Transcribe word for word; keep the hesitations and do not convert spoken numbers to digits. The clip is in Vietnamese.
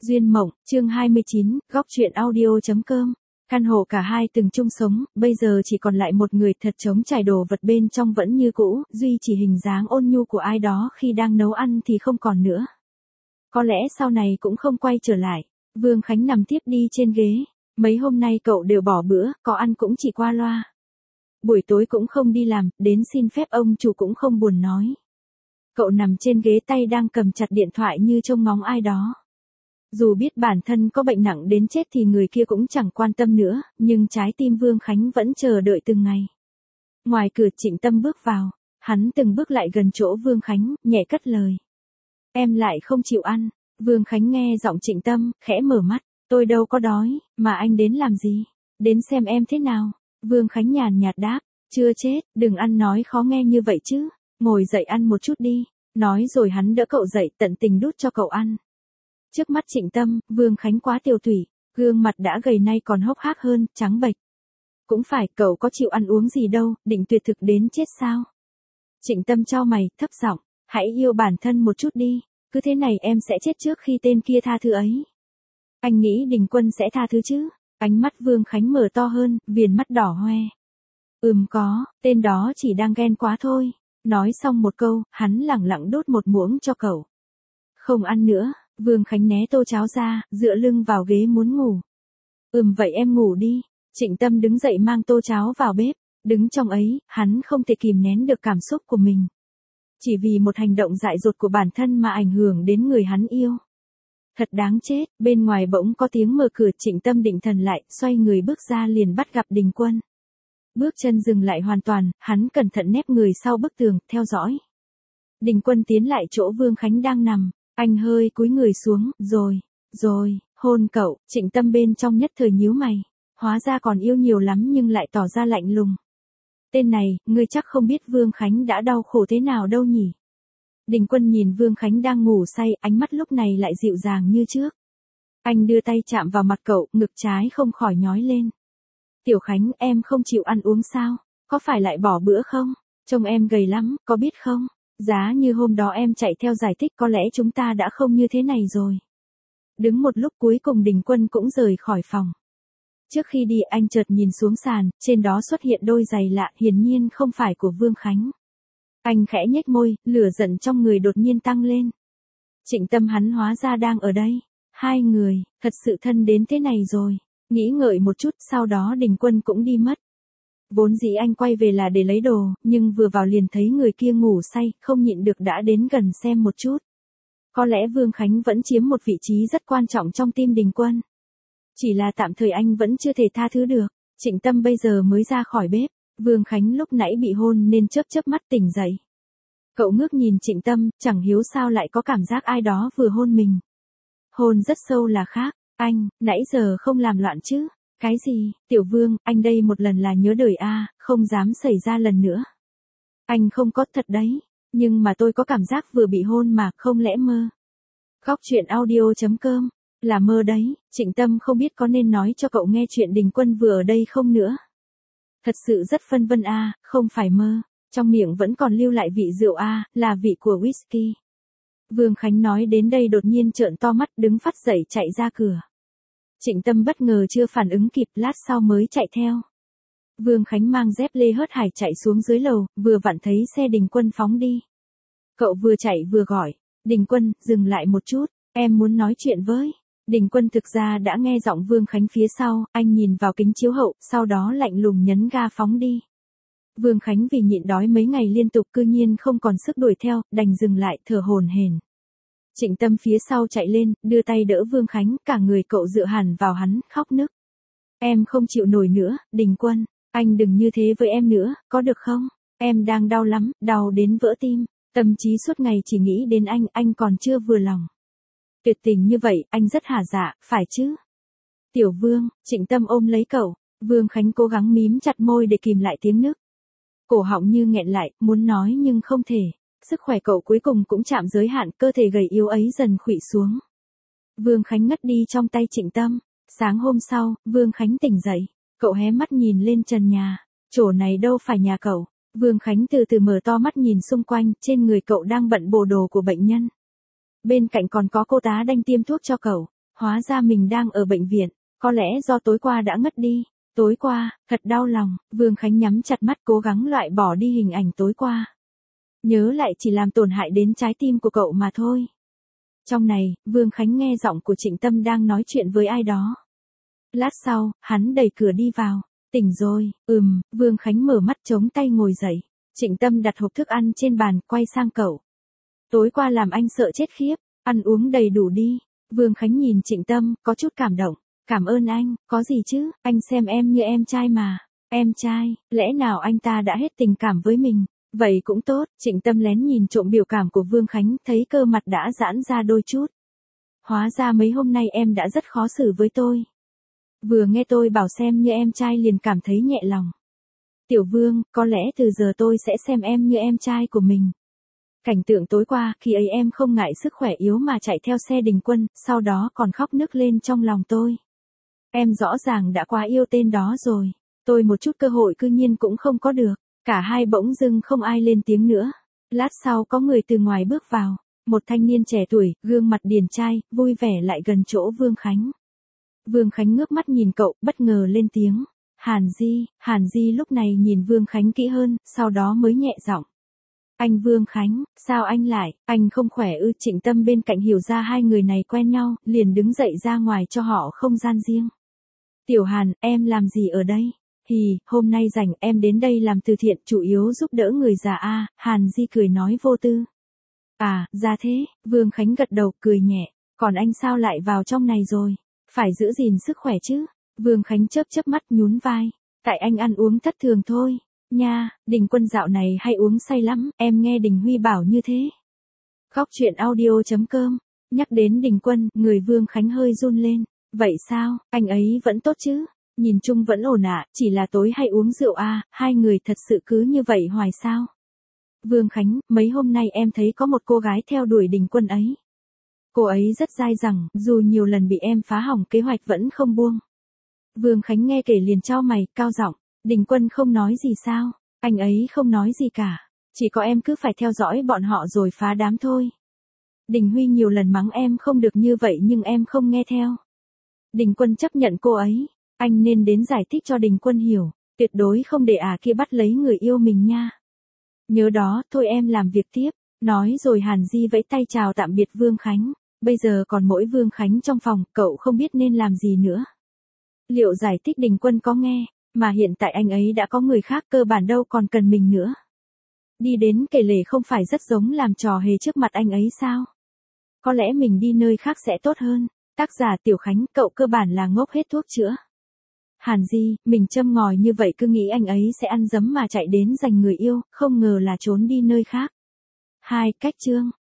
Duyên mộng, chương hai mươi chín, góc truyện audio.com. Căn hộ cả hai từng chung sống, bây giờ chỉ còn lại một người, thật trống trải, đồ vật bên trong vẫn như cũ, duy chỉ hình dáng ôn nhu của ai đó khi đang nấu ăn thì không còn nữa. Có lẽ sau này cũng không quay trở lại. Vương Khánh nằm tiếp đi trên ghế. Mấy hôm nay cậu đều bỏ bữa, có ăn cũng chỉ qua loa. Buổi tối cũng không đi làm, đến xin phép ông chủ cũng không buồn nói. Cậu nằm trên ghế, tay đang cầm chặt điện thoại như trông ngóng ai đó. Dù biết bản thân có bệnh nặng đến chết thì người kia cũng chẳng quan tâm nữa, nhưng trái tim Vương Khánh vẫn chờ đợi từng ngày. Ngoài cửa Trịnh Tâm bước vào, hắn từng bước lại gần chỗ Vương Khánh, nhẹ cất lời. Em lại không chịu ăn. Vương Khánh nghe giọng Trịnh Tâm, khẽ mở mắt. Tôi đâu có đói, mà anh đến làm gì? Đến xem em thế nào. Vương Khánh nhàn nhạt đáp, chưa chết, đừng ăn nói khó nghe như vậy chứ. Ngồi dậy ăn một chút đi. Nói rồi hắn đỡ cậu dậy, tận tình đút cho cậu ăn. Trước mắt Trịnh Tâm, Vương Khánh quá tiều tụy, gương mặt đã gầy nay còn hốc hác hơn, trắng bệch. Cũng phải, cậu có chịu ăn uống gì đâu, định tuyệt thực đến chết sao? Trịnh Tâm chau mày, thấp giọng, hãy yêu bản thân một chút đi, cứ thế này em sẽ chết trước khi tên kia tha thứ ấy. Anh nghĩ Đình Quân sẽ tha thứ chứ? Ánh mắt Vương Khánh mở to hơn, viền mắt đỏ hoe. Ừm có, tên đó chỉ đang ghen quá thôi. Nói xong một câu, hắn lẳng lặng đút một muỗng cho cậu. Không ăn nữa. Vương Khánh né tô cháo ra, dựa lưng vào ghế muốn ngủ. Ừm vậy em ngủ đi. Trịnh Tâm đứng dậy mang tô cháo vào bếp. Đứng trong ấy, hắn không thể kìm nén được cảm xúc của mình. Chỉ vì một hành động dại dột của bản thân mà ảnh hưởng đến người hắn yêu. Thật đáng chết, bên ngoài bỗng có tiếng mở cửa. Trịnh Tâm định thần lại, xoay người bước ra liền bắt gặp Đình Quân. Bước chân dừng lại hoàn toàn, hắn cẩn thận nép người sau bức tường, theo dõi. Đình Quân tiến lại chỗ Vương Khánh đang nằm. Anh hơi cúi người xuống, rồi, rồi, hôn cậu. Trịnh Tâm bên trong nhất thời nhíu mày. Hóa ra còn yêu nhiều lắm nhưng lại tỏ ra lạnh lùng. Tên này, ngươi chắc không biết Vương Khánh đã đau khổ thế nào đâu nhỉ. Đình Quân nhìn Vương Khánh đang ngủ say, ánh mắt lúc này lại dịu dàng như trước. Anh đưa tay chạm vào mặt cậu, ngực trái không khỏi nhói lên. Tiểu Khánh, em không chịu ăn uống sao? Có phải lại bỏ bữa không? Trông em gầy lắm, có biết không? Giá như hôm đó em chạy theo giải thích có lẽ chúng ta đã không như thế này rồi. Đứng một lúc cuối cùng Đình Quân cũng rời khỏi phòng. Trước khi đi anh chợt nhìn xuống sàn, trên đó xuất hiện đôi giày lạ, hiển nhiên không phải của Vương Khánh. Anh khẽ nhếch môi, lửa giận trong người đột nhiên tăng lên. Trịnh Tâm hắn hóa ra đang ở đây. Hai người, thật sự thân đến thế này rồi. Nghĩ ngợi một chút, sau đó Đình Quân cũng đi mất. Vốn dĩ anh quay về là để lấy đồ, nhưng vừa vào liền thấy người kia ngủ say, không nhịn được đã đến gần xem một chút. Có lẽ Vương Khánh vẫn chiếm một vị trí rất quan trọng trong tim Đình Quân. Chỉ là tạm thời anh vẫn chưa thể tha thứ được. Trịnh Tâm bây giờ mới ra khỏi bếp. Vương Khánh lúc nãy bị hôn nên chớp chớp mắt tỉnh dậy. Cậu ngước nhìn Trịnh Tâm, chẳng hiểu sao lại có cảm giác ai đó vừa hôn mình. Hôn rất sâu là khác. Anh, nãy giờ không làm loạn chứ? Cái gì, Tiểu Vương, anh đây một lần là nhớ đời a, không dám xảy ra lần nữa. Anh không có thật đấy, nhưng mà tôi có cảm giác vừa bị hôn mà, không lẽ mơ. Góc truyện audio.com, là mơ đấy. Trịnh Tâm không biết có nên nói cho cậu nghe chuyện Đình Quân vừa ở đây không nữa. Thật sự rất phân vân a, không phải mơ, trong miệng vẫn còn lưu lại vị rượu a, là vị của whisky. Vương Khánh nói đến đây đột nhiên trợn to mắt, đứng phắt dậy chạy ra cửa. Trịnh Tâm bất ngờ chưa phản ứng kịp, lát sau mới chạy theo. Vương Khánh mang dép lê hớt hải chạy xuống dưới lầu, vừa vặn thấy xe Đình Quân phóng đi. Cậu vừa chạy vừa gọi, Đình Quân, dừng lại một chút, em muốn nói chuyện với. Đình Quân thực ra đã nghe giọng Vương Khánh phía sau, anh nhìn vào kính chiếu hậu, sau đó lạnh lùng nhấn ga phóng đi. Vương Khánh vì nhịn đói mấy ngày liên tục cư nhiên không còn sức đuổi theo, đành dừng lại, thở hổn hển. Trịnh Tâm phía sau chạy lên, đưa tay đỡ Vương Khánh, cả người cậu dựa hẳn vào hắn, khóc nức. Em không chịu nổi nữa, Đình Quân, anh đừng như thế với em nữa, có được không? Em đang đau lắm, đau đến vỡ tim, tâm trí suốt ngày chỉ nghĩ đến anh, anh còn chưa vừa lòng. Tuyệt tình như vậy, anh rất hả dạ, phải chứ? Tiểu Vương, Trịnh Tâm ôm lấy cậu, Vương Khánh cố gắng mím chặt môi để kìm lại tiếng nức. Cổ họng như nghẹn lại, muốn nói nhưng không thể. Sức khỏe cậu cuối cùng cũng chạm giới hạn, cơ thể gầy yếu ấy dần khuỵu xuống. Vương Khánh ngất đi trong tay Trịnh Tâm. Sáng hôm sau, Vương Khánh tỉnh dậy. Cậu hé mắt nhìn lên trần nhà. Chỗ này đâu phải nhà cậu. Vương Khánh từ từ mở to mắt nhìn xung quanh, trên người cậu đang bận bộ đồ của bệnh nhân. Bên cạnh còn có cô tá đang tiêm thuốc cho cậu. Hóa ra mình đang ở bệnh viện, có lẽ do tối qua đã ngất đi. Tối qua, thật đau lòng, Vương Khánh nhắm chặt mắt cố gắng loại bỏ đi hình ảnh tối qua. Nhớ lại chỉ làm tổn hại đến trái tim của cậu mà thôi. Trong này, Vương Khánh nghe giọng của Trịnh Tâm đang nói chuyện với ai đó. Lát sau, hắn đẩy cửa đi vào. Tỉnh rồi, ừm, Vương Khánh mở mắt chống tay ngồi dậy. Trịnh Tâm đặt hộp thức ăn trên bàn, quay sang cậu. Tối qua làm anh sợ chết khiếp, ăn uống đầy đủ đi. Vương Khánh nhìn Trịnh Tâm, có chút cảm động. Cảm ơn anh, có gì chứ, anh xem em như em trai mà. Em trai, lẽ nào anh ta đã hết tình cảm với mình? Vậy cũng tốt, Trịnh Tâm lén nhìn trộm biểu cảm của Vương Khánh, thấy cơ mặt đã giãn ra đôi chút. Hóa ra mấy hôm nay em đã rất khó xử với tôi. Vừa nghe tôi bảo xem như em trai liền cảm thấy nhẹ lòng. Tiểu Vương, có lẽ từ giờ tôi sẽ xem em như em trai của mình. Cảnh tượng tối qua, khi ấy em không ngại sức khỏe yếu mà chạy theo xe Đình Quân, sau đó còn khóc nức lên trong lòng tôi. Em rõ ràng đã quá yêu tên đó rồi. Tôi một chút cơ hội cư nhiên cũng không có được. Cả hai bỗng dưng không ai lên tiếng nữa. Lát sau có người từ ngoài bước vào. Một thanh niên trẻ tuổi, gương mặt điển trai, vui vẻ lại gần chỗ Vương Khánh. Vương Khánh ngước mắt nhìn cậu, bất ngờ lên tiếng. Hàn Di, Hàn Di lúc này nhìn Vương Khánh kỹ hơn, sau đó mới nhẹ giọng. Anh Vương Khánh, sao anh lại, anh không khỏe ư? Trịnh Tâm bên cạnh hiểu ra hai người này quen nhau, liền đứng dậy ra ngoài cho họ không gian riêng. Tiểu Hàn, em làm gì ở đây? Hì, hôm nay rảnh em đến đây làm từ thiện, chủ yếu giúp đỡ người già a. À, Hàn Di cười nói vô tư. À, ra thế, Vương Khánh gật đầu cười nhẹ, còn anh sao lại vào trong này rồi? Phải giữ gìn sức khỏe chứ? Vương Khánh chớp chớp mắt nhún vai, tại anh ăn uống thất thường thôi. Nha, Đình Quân dạo này hay uống say lắm, em nghe Đình Huy bảo như thế. Góc truyện audio chấm com, nhắc đến Đình Quân, người Vương Khánh hơi run lên. Vậy sao, anh ấy vẫn tốt chứ? Nhìn chung vẫn ổn ạ, à, chỉ là tối hay uống rượu à, hai người thật sự cứ như vậy hoài sao? Vương Khánh, mấy hôm nay em thấy có một cô gái theo đuổi Đình Quân ấy. Cô ấy rất dai dẳng, dù nhiều lần bị em phá hỏng kế hoạch vẫn không buông. Vương Khánh nghe kể liền chau mày, cao giọng, Đình Quân không nói gì sao? Anh ấy không nói gì cả, chỉ có em cứ phải theo dõi bọn họ rồi phá đám thôi. Đình Huy nhiều lần mắng em không được như vậy nhưng em không nghe theo. Đình Quân chấp nhận cô ấy, anh nên đến giải thích cho Đình Quân hiểu, tuyệt đối không để ả kia bắt lấy người yêu mình nha. Nhớ đó, thôi em làm việc tiếp, nói rồi Hàn Di vẫy tay chào tạm biệt Vương Khánh, bây giờ còn mỗi Vương Khánh trong phòng, cậu không biết nên làm gì nữa. Liệu giải thích Đình Quân có nghe, mà hiện tại anh ấy đã có người khác cơ bản đâu còn cần mình nữa. Đi đến kể lể không phải rất giống làm trò hề trước mặt anh ấy sao? Có lẽ mình đi nơi khác sẽ tốt hơn. Tác giả Tiểu Khánh, cậu cơ bản là ngốc hết thuốc chữa. Hàn Di, mình châm ngòi như vậy cứ nghĩ anh ấy sẽ ăn dấm mà chạy đến giành người yêu, không ngờ là trốn đi nơi khác. Hai, cách chương.